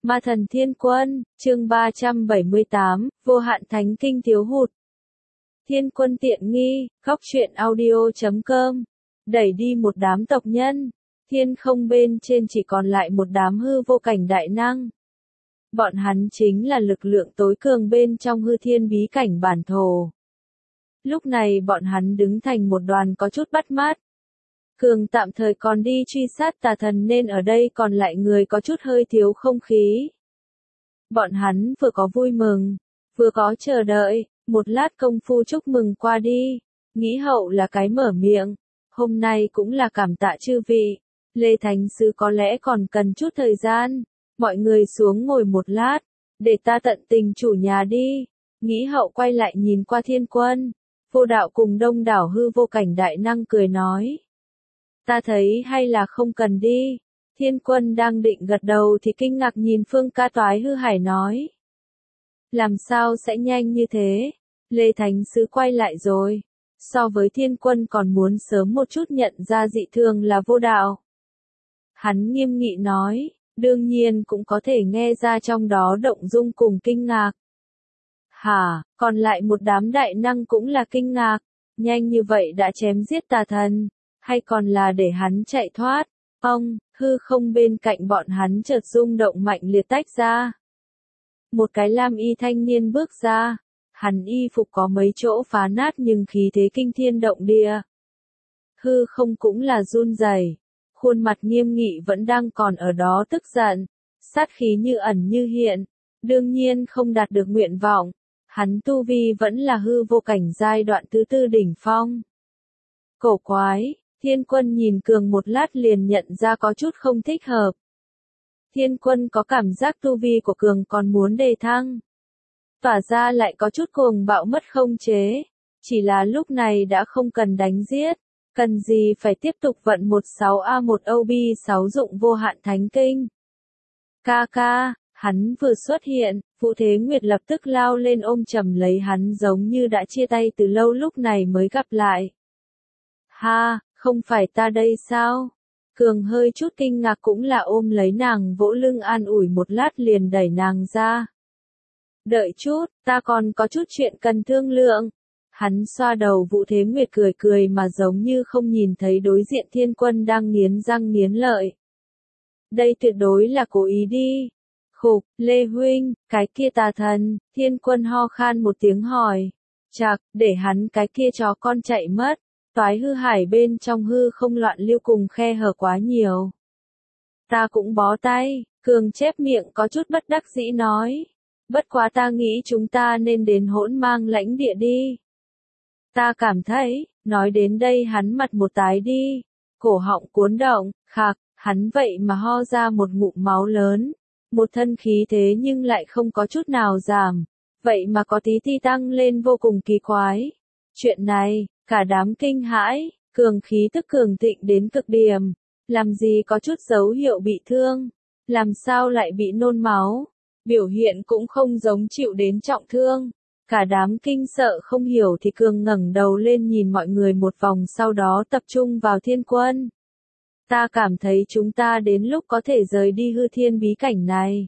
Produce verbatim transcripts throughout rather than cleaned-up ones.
Ma thần thiên quân, chương ba trăm bảy mươi tám, vô hạn thánh kinh thiếu hụt. Thiên quân tiện nghi, góc truyện audio chấm com. Đẩy đi một đám tộc nhân. Thiên không bên trên chỉ còn lại một đám hư vô cảnh đại năng. Bọn hắn chính là lực lượng tối cường bên trong hư thiên bí cảnh bản thổ. Lúc này bọn hắn đứng thành một đoàn có chút bắt mắt. Cường tạm thời còn đi truy sát tà thần nên ở đây còn lại người có chút hơi thiếu không khí. Bọn hắn vừa có vui mừng, vừa có chờ đợi, một lát công phu chúc mừng qua đi, nghĩ hậu là cái mở miệng, hôm nay cũng là cảm tạ chư vị, Lê Thánh Sứ có lẽ còn cần chút thời gian, mọi người xuống ngồi một lát, để ta tận tình chủ nhà đi, nghĩ hậu quay lại nhìn qua thiên quân, vô đạo cùng đông đảo hư vô cảnh đại năng cười nói. Ta thấy hay là không cần đi. Thiên quân đang định gật đầu thì kinh ngạc nhìn Phương Ca Toái hư hải nói. Làm sao sẽ nhanh như thế? Lê Thánh Sứ quay lại rồi. So với thiên quân còn muốn sớm một chút nhận ra dị thường là vô đạo. Hắn nghiêm nghị nói, đương nhiên cũng có thể nghe ra trong đó động dung cùng kinh ngạc. Hả, còn lại một đám đại năng cũng là kinh ngạc. Nhanh như vậy đã chém giết tà thần. Hay còn là để hắn chạy thoát, ông, hư không bên cạnh bọn hắn chợt rung động mạnh liệt tách ra. Một cái lam y thanh niên bước ra, hắn y phục có mấy chỗ phá nát nhưng khí thế kinh thiên động địa. Hư không cũng là run rẩy, khuôn mặt nghiêm nghị vẫn đang còn ở đó tức giận, sát khí như ẩn như hiện, đương nhiên không đạt được nguyện vọng, hắn tu vi vẫn là hư vô cảnh giai đoạn thứ tư đỉnh phong. Cổ quái. Thiên quân nhìn Cường một lát liền nhận ra có chút không thích hợp. Thiên quân có cảm giác tu vi của Cường còn muốn đề thăng. Tỏa ra lại có chút cuồng bạo mất không chế. Chỉ là lúc này đã không cần đánh giết. Cần gì phải tiếp tục vận một sáu A một O B sáu dụng vô hạn thánh kinh. Ca ca, hắn vừa xuất hiện, Vũ Thế Nguyệt lập tức lao lên ôm chầm lấy hắn giống như đã chia tay từ lâu lúc này mới gặp lại. Ha! Không phải ta đây sao? Cường hơi chút kinh ngạc cũng là ôm lấy nàng vỗ lưng an ủi một lát liền đẩy nàng ra. Đợi chút, ta còn có chút chuyện cần thương lượng. Hắn xoa đầu Vũ Thế Nguyệt cười cười mà giống như không nhìn thấy đối diện thiên quân đang nghiến răng nghiến lợi. Đây tuyệt đối là cố ý đi. Khục, Lê Huynh, cái kia tà thần, thiên quân ho khan một tiếng hỏi. Chạc, để hắn cái kia chó con chạy mất. Toái hư hải bên trong hư không loạn lưu cùng khe hở quá nhiều. Ta cũng bó tay, Cường chép miệng có chút bất đắc dĩ nói. Bất quá ta nghĩ chúng ta nên đến hỗn mang lãnh địa đi. Ta cảm thấy, nói đến đây hắn mặt một tái đi. Cổ họng cuốn động, khạc, hắn vậy mà ho ra một ngụm máu lớn. Một thân khí thế nhưng lại không có chút nào giảm. Vậy mà có tí ti tăng lên vô cùng kỳ quái. Chuyện này. Cả đám kinh hãi, Cường khí tức cường thịnh đến cực điểm, làm gì có chút dấu hiệu bị thương, làm sao lại bị nôn máu, biểu hiện cũng không giống chịu đến trọng thương. Cả đám kinh sợ không hiểu thì Cường ngẩng đầu lên nhìn mọi người một vòng sau đó tập trung vào thiên quân. Ta cảm thấy chúng ta đến lúc có thể rời đi hư thiên bí cảnh này.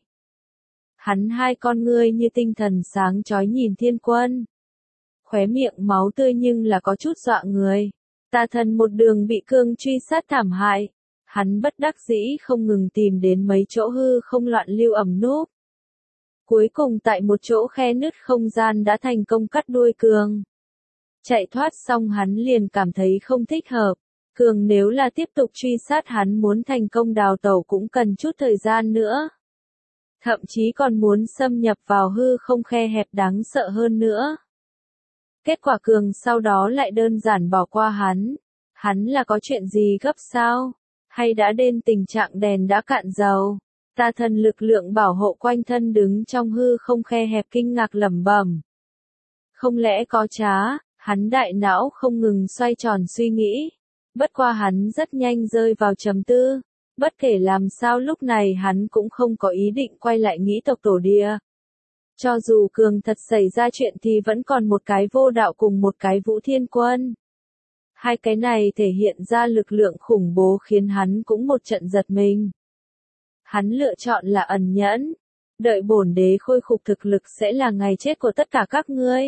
Hắn hai con ngươi như tinh thần sáng chói nhìn thiên quân. Khóe miệng máu tươi nhưng là có chút dọa người. Tà thần một đường bị Cương truy sát thảm hại. Hắn bất đắc dĩ không ngừng tìm đến mấy chỗ hư không loạn lưu ẩm núp. Cuối cùng tại một chỗ khe nứt không gian đã thành công cắt đuôi Cương. Chạy thoát xong hắn liền cảm thấy không thích hợp. Cương nếu là tiếp tục truy sát hắn muốn thành công đào tẩu cũng cần chút thời gian nữa. Thậm chí còn muốn xâm nhập vào hư không khe hẹp đáng sợ hơn nữa. Kết quả Cường sau đó lại đơn giản bỏ qua hắn. Hắn là có chuyện gì gấp sao? Hay đã đến tình trạng đèn đã cạn dầu? Tà thần lực lượng bảo hộ quanh thân đứng trong hư không khe hẹp kinh ngạc lẩm bẩm. Không lẽ có trá? Hắn đại não không ngừng xoay tròn suy nghĩ. Bất qua hắn rất nhanh rơi vào trầm tư. Bất kể làm sao lúc này hắn cũng không có ý định quay lại nghĩ tộc tổ địa. Cho dù Cường thật xảy ra chuyện thì vẫn còn một cái vô đạo cùng một cái Vũ Thiên Quân. Hai cái này thể hiện ra lực lượng khủng bố khiến hắn cũng một trận giật mình. Hắn lựa chọn là ẩn nhẫn, đợi bổn đế khôi phục thực lực sẽ là ngày chết của tất cả các ngươi.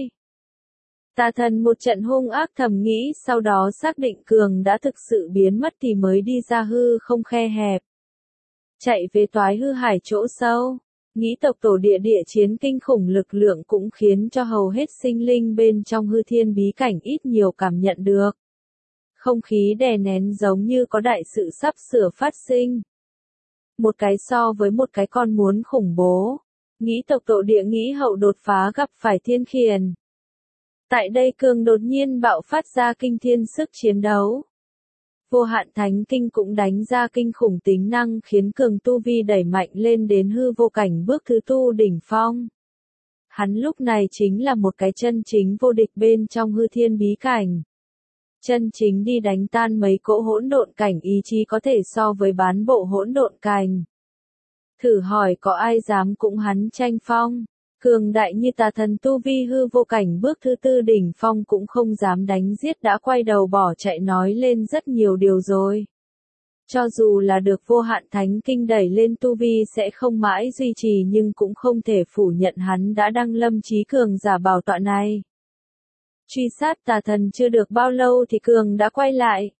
Tà thần một trận hung ác thầm nghĩ, sau đó xác định cường đã thực sự biến mất thì mới đi ra hư không khe hẹp. Chạy về toái hư hải chỗ sâu, nghĩ tộc tổ địa địa chiến kinh khủng lực lượng cũng khiến cho hầu hết sinh linh bên trong hư thiên bí cảnh ít nhiều cảm nhận được. Không khí đè nén giống như có đại sự sắp sửa phát sinh. Một cái so với một cái con muốn khủng bố. Nghĩ tộc tổ địa nghĩ hậu đột phá gặp phải thiên khiển. Tại đây cường đột nhiên bạo phát ra kinh thiên sức chiến đấu. Vô hạn thánh kinh cũng đánh ra kinh khủng tính năng khiến cường tu vi đẩy mạnh lên đến hư vô cảnh bước thứ tu đỉnh phong. Hắn lúc này chính là một cái chân chính vô địch bên trong hư thiên bí cảnh. Chân chính đi đánh tan mấy cỗ hỗn độn cảnh ý chí có thể so với bán bộ hỗn độn cảnh. Thử hỏi có ai dám cùng hắn tranh phong? Cường đại như tà thần tu vi hư vô cảnh bước thứ tư đỉnh phong cũng không dám đánh giết đã quay đầu bỏ chạy nói lên rất nhiều điều rồi. Cho dù là được vô hạn thánh kinh đẩy lên tu vi sẽ không mãi duy trì nhưng cũng không thể phủ nhận hắn đã đăng lâm chí cường giả bảo tọa này. Truy sát tà thần chưa được bao lâu thì cường đã quay lại.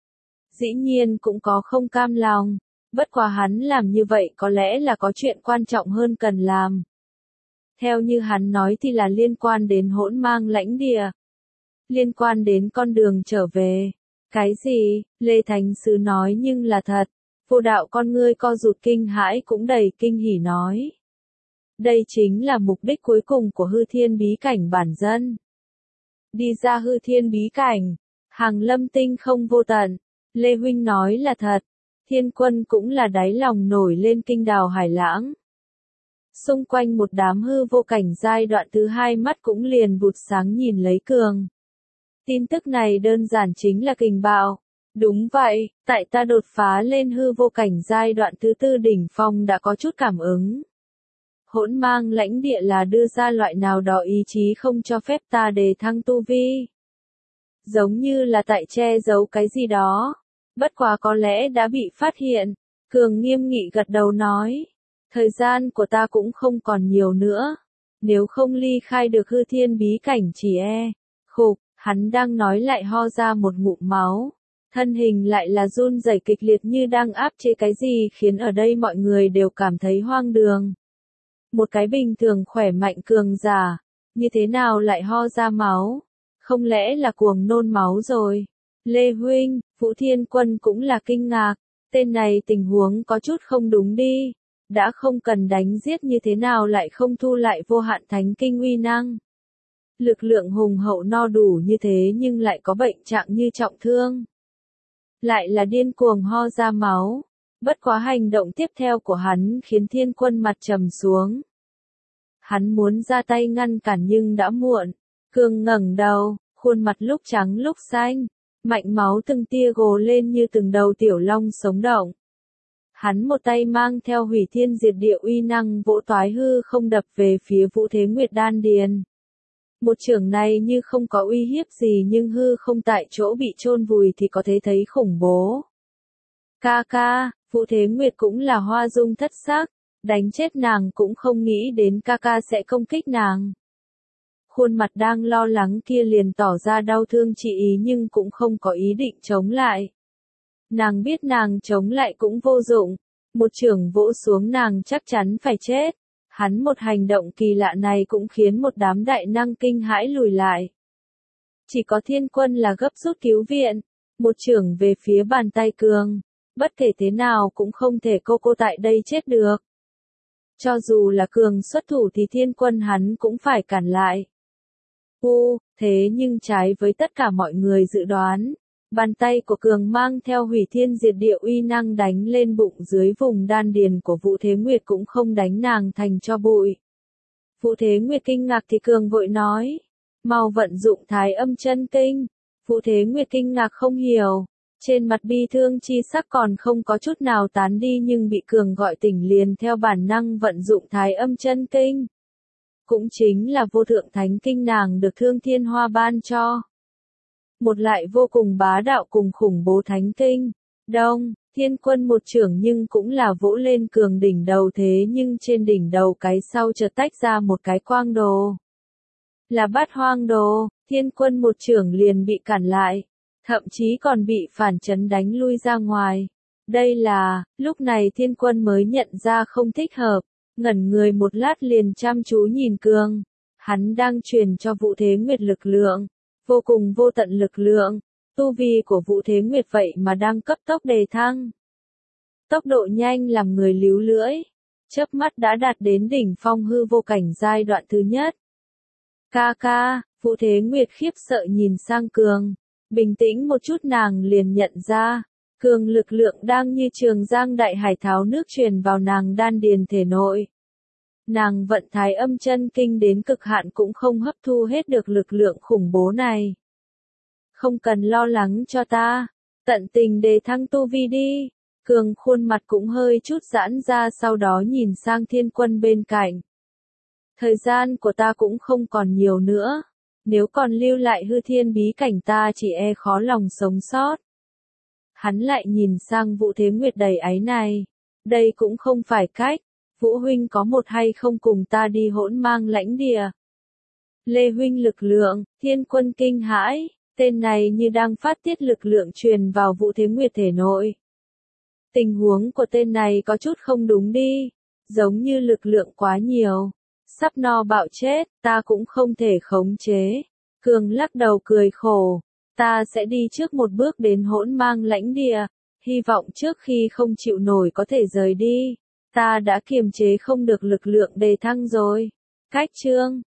Dĩ nhiên cũng có không cam lòng, bất quá hắn làm như vậy có lẽ là có chuyện quan trọng hơn cần làm. Theo như hắn nói thì là liên quan đến hỗn mang lãnh địa. Liên quan đến con đường trở về. Cái gì? Lê Thánh Sứ nói nhưng là thật. Vô đạo con ngươi co rụt kinh hãi cũng đầy kinh hỉ nói. Đây chính là mục đích cuối cùng của hư thiên bí cảnh bản dân. Đi ra hư thiên bí cảnh. Hàng lâm tinh không vô tận. Lê Huynh nói là thật. Thiên quân cũng là đáy lòng nổi lên kinh đào hải lãng. Xung quanh một đám hư vô cảnh giai đoạn thứ hai mắt cũng liền vụt sáng nhìn lấy cường. Tin tức này đơn giản chính là kình bạo. Đúng vậy, tại ta đột phá lên hư vô cảnh giai đoạn thứ tư đỉnh phong đã có chút cảm ứng. Hỗn mang lãnh địa là đưa ra loại nào đó ý chí không cho phép ta đề thăng tu vi. Giống như là tại che giấu cái gì đó. Bất quá có lẽ đã bị phát hiện. Cường nghiêm nghị gật đầu nói. Thời gian của ta cũng không còn nhiều nữa. Nếu không ly khai được hư thiên bí cảnh chỉ e. Khục, hắn đang nói lại ho ra một ngụm máu. Thân hình lại là run rẩy kịch liệt như đang áp chế cái gì khiến ở đây mọi người đều cảm thấy hoang đường. Một cái bình thường khỏe mạnh cường giả. Như thế nào lại ho ra máu? Không lẽ là cuồng nôn máu rồi? Lê Huynh, Vũ Thiên Quân cũng là kinh ngạc. Tên này tình huống có chút không đúng đi. Đã không cần đánh giết như thế nào lại không thu lại vô hạn thánh kinh uy năng. Lực lượng hùng hậu no đủ như thế nhưng lại có bệnh trạng như trọng thương. Lại là điên cuồng ho ra máu. Bất quá hành động tiếp theo của hắn khiến thiên quân mặt trầm xuống. Hắn muốn ra tay ngăn cản nhưng đã muộn. Cường ngẩng đầu, khuôn mặt lúc trắng lúc xanh. Mạnh máu từng tia gồ lên như từng đầu tiểu long sống động. Hắn một tay mang theo hủy thiên diệt địa uy năng vỗ toái hư không đập về phía Vũ Thế Nguyệt đan điền. Một chưởng này như không có uy hiếp gì nhưng hư không tại chỗ bị chôn vùi thì có thể thấy khủng bố. Ca ca, Vũ Thế Nguyệt cũng là hoa dung thất sắc, đánh chết nàng cũng không nghĩ đến ca ca sẽ công kích nàng. Khuôn mặt đang lo lắng kia liền tỏ ra đau thương chỉ ý nhưng cũng không có ý định chống lại. Nàng biết nàng chống lại cũng vô dụng, một chưởng vỗ xuống nàng chắc chắn phải chết. Hắn một hành động kỳ lạ này cũng khiến một đám đại năng kinh hãi lùi lại. Chỉ có thiên quân là gấp rút cứu viện, một chưởng về phía bàn tay cường, bất kể thế nào cũng không thể cô cô tại đây chết được. Cho dù là cường xuất thủ thì thiên quân hắn cũng phải cản lại. U, thế nhưng trái với tất cả mọi người dự đoán. Bàn tay của cường mang theo hủy thiên diệt địa uy năng đánh lên bụng dưới vùng đan điền của Vũ Thế Nguyệt cũng không đánh nàng thành cho bụi. Vũ Thế Nguyệt kinh ngạc thì cường vội nói. Mau vận dụng thái âm chân kinh. Vũ Thế Nguyệt kinh ngạc không hiểu. Trên mặt bi thương chi sắc còn không có chút nào tán đi nhưng bị cường gọi tỉnh liền theo bản năng vận dụng thái âm chân kinh. Cũng chính là vô thượng thánh kinh nàng được Thương Thiên Hoa ban cho. Một lại vô cùng bá đạo cùng khủng bố thánh kinh. Đông, Thiên Quân một chưởng nhưng cũng là vỗ lên Cường đỉnh đầu, thế nhưng trên đỉnh đầu cái sau chợt tách ra một cái quang đồ. Là Bát Hoang đồ, Thiên Quân một chưởng liền bị cản lại, thậm chí còn bị phản chấn đánh lui ra ngoài. Đây là, lúc này Thiên Quân mới nhận ra không thích hợp, ngẩn người một lát liền chăm chú nhìn Cường. Hắn đang truyền cho Vũ Thế Nguyệt lực lượng, vô cùng vô tận lực lượng, tu vi của Vũ Thế Nguyệt vậy mà đang cấp tốc đề thăng. Tốc độ nhanh làm người líu lưỡi, chớp mắt đã đạt đến đỉnh phong hư vô cảnh giai đoạn thứ nhất. Ca ca, Vũ Thế Nguyệt khiếp sợ nhìn sang Cường, bình tĩnh một chút nàng liền nhận ra, Cường lực lượng đang như trường giang đại hải tháo nước truyền vào nàng đan điền thể nội. Nàng vận thái âm chân kinh đến cực hạn cũng không hấp thu hết được lực lượng khủng bố này. Không cần lo lắng cho ta, tận tình đề thăng tu vi đi. Cường khuôn mặt cũng hơi chút giãn ra, sau đó nhìn sang Thiên Quân bên cạnh. Thời gian của ta cũng không còn nhiều nữa, nếu còn lưu lại hư thiên bí cảnh ta chỉ e khó lòng sống sót. Hắn lại nhìn sang Vũ Thế Nguyệt đầy áy này, đây cũng không phải cách, Vũ huynh có một hay không cùng ta đi hỗn mang lãnh địa. Lê huynh lực lượng, Thiên Quân kinh hãi, tên này như đang phát tiết lực lượng truyền vào Vũ Thế Nguyệt thể nội. Tình huống của tên này có chút không đúng đi, giống như lực lượng quá nhiều, sắp no bạo chết, ta cũng không thể khống chế. Cường lắc đầu cười khổ, ta sẽ đi trước một bước đến hỗn mang lãnh địa, hy vọng trước khi không chịu nổi có thể rời đi. Ta đã kiềm chế không được lực lượng đề thăng rồi. Cách chương